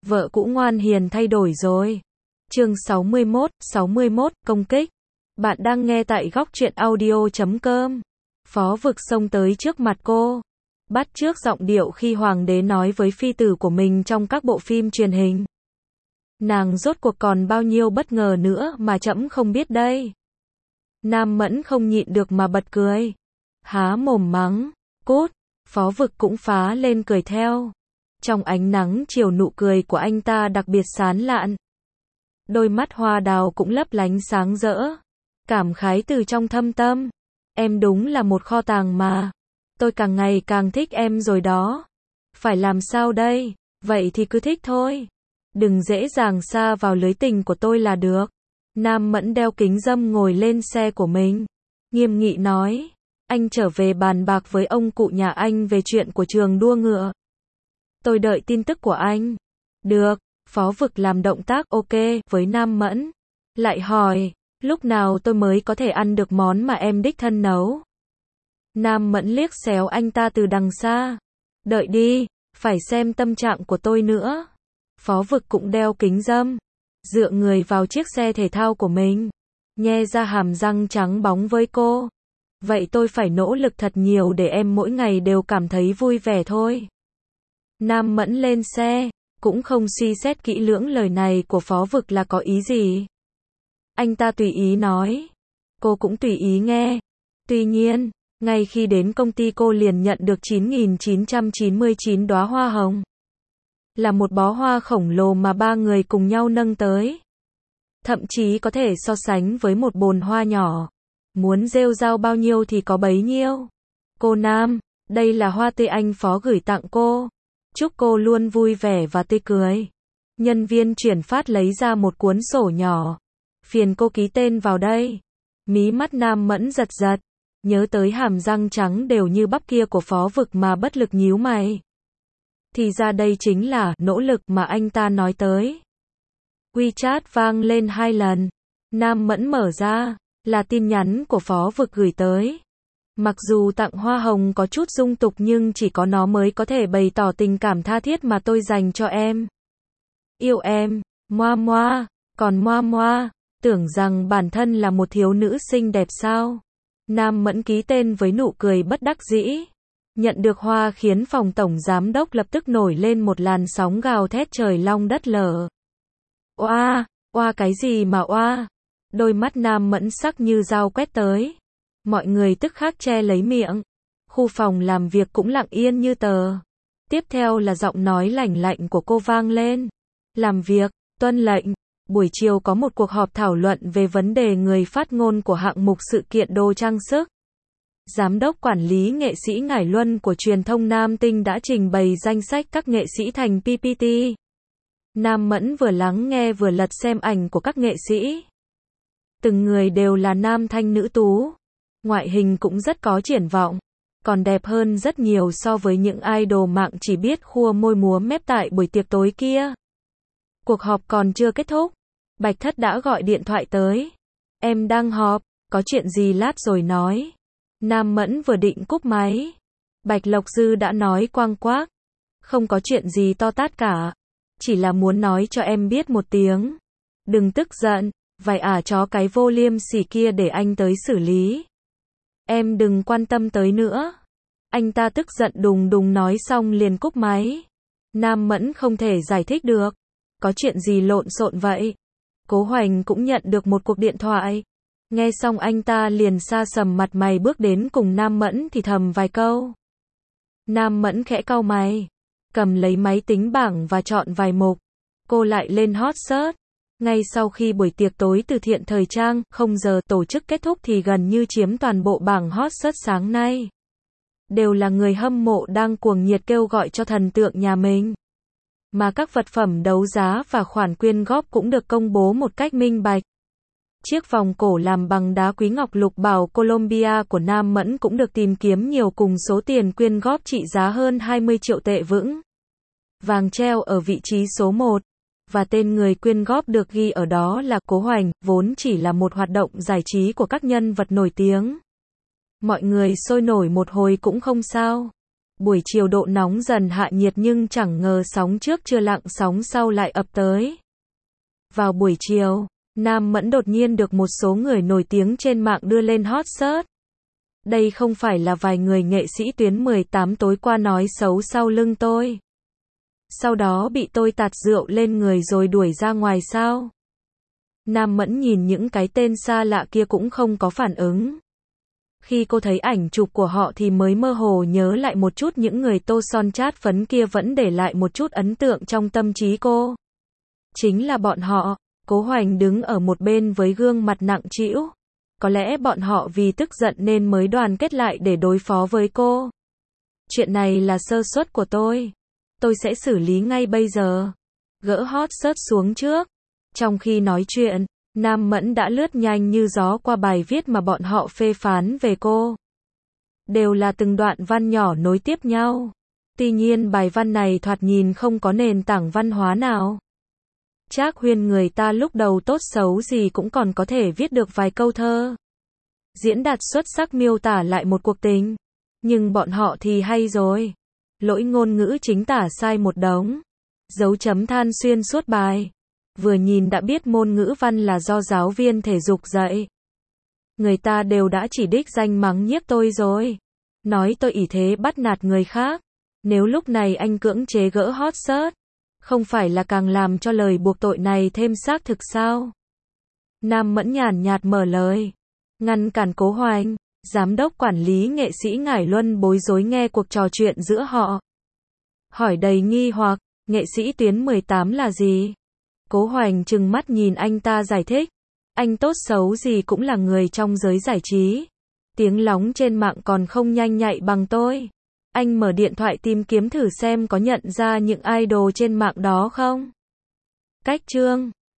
Vợ cũ ngoan hiền thay đổi rồi. Chương 61, công kích. Bạn đang nghe tại góc truyện audio.com. Phó Vực xông tới trước mặt cô, bắt chước giọng điệu khi hoàng đế nói với phi tử của mình trong các bộ phim truyền hình. Nàng rốt cuộc còn bao nhiêu bất ngờ nữa mà trẫm không biết đây. Nam Mẫn không nhịn được mà bật cười. Há mồm mắng, cút. Phó Vực cũng phá lên cười theo. Trong ánh nắng chiều nụ cười của anh ta đặc biệt sán lạn. Đôi mắt hoa đào cũng lấp lánh sáng rỡ. Cảm khái từ trong thâm tâm. Em đúng là một kho tàng mà. Tôi càng ngày càng thích em rồi đó. Phải làm sao đây? Vậy thì cứ thích thôi. Đừng dễ dàng sa vào lưới tình của tôi là được. Nam Mẫn đeo kính râm ngồi lên xe của mình. Nghiêm nghị nói. Anh trở về bàn bạc với ông cụ nhà anh về chuyện của trường đua ngựa. Tôi đợi tin tức của anh. Được, Phó Vực làm động tác ok với Nam Mẫn. Lại hỏi, lúc nào tôi mới có thể ăn được món mà em đích thân nấu? Nam Mẫn liếc xéo anh ta từ đằng xa. Đợi đi, phải xem tâm trạng của tôi nữa. Phó Vực cũng đeo kính râm, dựa người vào chiếc xe thể thao của mình, nhe ra hàm răng trắng bóng với cô. Vậy tôi phải nỗ lực thật nhiều để em mỗi ngày đều cảm thấy vui vẻ thôi. Nam Mẫn lên xe, cũng không suy xét kỹ lưỡng lời này của Phó Vực là có ý gì. Anh ta tùy ý nói. Cô cũng tùy ý nghe. Tuy nhiên, ngay khi đến công ty cô liền nhận được 9.999 đóa hoa hồng. Là một bó hoa khổng lồ mà ba người cùng nhau nâng tới. Thậm chí có thể so sánh với một bồn hoa nhỏ. Muốn rêu rao bao nhiêu thì có bấy nhiêu. Cô Nam, đây là hoa tươi anh Phó gửi tặng cô. Chúc cô luôn vui vẻ và tươi cười. Nhân viên chuyển phát lấy ra một cuốn sổ nhỏ. Phiền cô ký tên vào đây. Mí mắt Nam Mẫn giật giật. Nhớ tới hàm răng trắng đều như bắp kia của Phó Vực mà bất lực nhíu mày. Thì ra đây chính là nỗ lực mà anh ta nói tới. WeChat vang lên 2 lần. Nam Mẫn mở ra, là tin nhắn của Phó Vực gửi tới. Mặc dù tặng hoa hồng có chút dung tục nhưng chỉ có nó mới có thể bày tỏ tình cảm tha thiết mà tôi dành cho em. Yêu em, moa moa, còn moa moa, tưởng rằng bản thân là một thiếu nữ xinh đẹp sao? Nam Mẫn ký tên với nụ cười bất đắc dĩ. Nhận được hoa khiến phòng tổng giám đốc lập tức nổi lên một làn sóng gào thét trời long đất lở. Oa, oa cái gì mà oa? Đôi mắt Nam Mẫn sắc như dao quét tới. Mọi người tức khắc che lấy miệng. Khu phòng làm việc cũng lặng yên như tờ. Tiếp theo là giọng nói lảnh lạnh của cô vang lên. Làm việc, tuân lệnh. Buổi chiều có một cuộc họp thảo luận về vấn đề người phát ngôn của hạng mục sự kiện đồ trang sức. Giám đốc quản lý nghệ sĩ Ngải Luân của truyền thông Nam Tinh đã trình bày danh sách các nghệ sĩ thành PPT. Nam Mẫn vừa lắng nghe vừa lật xem ảnh của các nghệ sĩ. Từng người đều là nam thanh nữ tú. Ngoại hình cũng rất có triển vọng. Còn đẹp hơn rất nhiều so với những idol mạng chỉ biết khua môi múa mép tại buổi tiệc tối kia. Cuộc họp còn chưa kết thúc. Bạch Thất đã gọi điện thoại tới. Em đang họp, có chuyện gì lát rồi nói. Nam Mẫn vừa định cúp máy. Bạch Lộc Dư đã nói quang quác. Không có chuyện gì to tát cả. Chỉ là muốn nói cho em biết một tiếng. Đừng tức giận, vài chó cái vô liêm sỉ kia để anh tới xử lý. Em đừng quan tâm tới nữa. Anh ta tức giận đùng đùng nói xong liền cúp máy. Nam Mẫn không thể giải thích được. Có chuyện gì lộn xộn vậy? Cố Hoành cũng nhận được một cuộc điện thoại. Nghe xong anh ta liền sa sầm mặt mày bước đến cùng Nam Mẫn thì thầm vài câu. Nam Mẫn khẽ cau mày, cầm lấy máy tính bảng và chọn vài mục. Cô lại lên hot search. Ngay sau khi buổi tiệc tối từ thiện thời trang 0 giờ tổ chức kết thúc thì gần như chiếm toàn bộ bảng hot search sáng nay. Đều là người hâm mộ đang cuồng nhiệt kêu gọi cho thần tượng nhà mình. Mà các vật phẩm đấu giá và khoản quyên góp cũng được công bố một cách minh bạch. Chiếc vòng cổ làm bằng đá quý ngọc lục bảo Colombia của Nam Mẫn cũng được tìm kiếm nhiều cùng số tiền quyên góp trị giá hơn 20 triệu tệ vững. Vàng treo ở vị trí số 1. Và tên người quyên góp được ghi ở đó là Cố Hoành, vốn chỉ là một hoạt động giải trí của các nhân vật nổi tiếng. Mọi người sôi nổi một hồi cũng không sao. Buổi chiều độ nóng dần hạ nhiệt nhưng chẳng ngờ sóng trước chưa lặng sóng sau lại ập tới. Vào buổi chiều, Nam Mẫn đột nhiên được một số người nổi tiếng trên mạng đưa lên hot search. Đây không phải là vài người nghệ sĩ tuyến 18 tối qua nói xấu sau lưng tôi. Sau đó bị tôi tạt rượu lên người rồi đuổi ra ngoài sao? Nam Mẫn nhìn những cái tên xa lạ kia cũng không có phản ứng. Khi cô thấy ảnh chụp của họ thì mới mơ hồ nhớ lại một chút những người tô son chát phấn kia vẫn để lại một chút ấn tượng trong tâm trí cô. Chính là bọn họ. Cố Hoành đứng ở một bên với gương mặt nặng trĩu. Có lẽ bọn họ vì tức giận nên mới đoàn kết lại để đối phó với cô. Chuyện này là sơ suất của tôi. Tôi sẽ xử lý ngay bây giờ. Gỡ hot search xuống trước. Trong khi nói chuyện, Nam Mẫn đã lướt nhanh như gió qua bài viết mà bọn họ phê phán về cô. Đều là từng đoạn văn nhỏ nối tiếp nhau. Tuy nhiên bài văn này thoạt nhìn không có nền tảng văn hóa nào. Trác Huyên người ta lúc đầu tốt xấu gì cũng còn có thể viết được vài câu thơ. Diễn đạt xuất sắc miêu tả lại một cuộc tình. Nhưng bọn họ thì hay rồi. Lỗi ngôn ngữ chính tả sai một đống. Dấu chấm than xuyên suốt bài. Vừa nhìn đã biết môn ngữ văn là do giáo viên thể dục dạy. Người ta đều đã chỉ đích danh mắng nhiếc tôi rồi. Nói tôi ỷ thế bắt nạt người khác. Nếu lúc này anh cưỡng chế gỡ hot search, không phải là càng làm cho lời buộc tội này thêm xác thực sao? Nam Mẫn nhàn nhạt mở lời. Ngăn cản Cố Hoành. Giám đốc quản lý nghệ sĩ Ngải Luân bối rối nghe cuộc trò chuyện giữa họ. Hỏi đầy nghi hoặc, nghệ sĩ tuyến 18 là gì? Cố Hoành trừng mắt nhìn anh ta giải thích. Anh tốt xấu gì cũng là người trong giới giải trí. Tiếng lóng trên mạng còn không nhanh nhạy bằng tôi. Anh mở điện thoại tìm kiếm thử xem có nhận ra những idol trên mạng đó không? Cách chương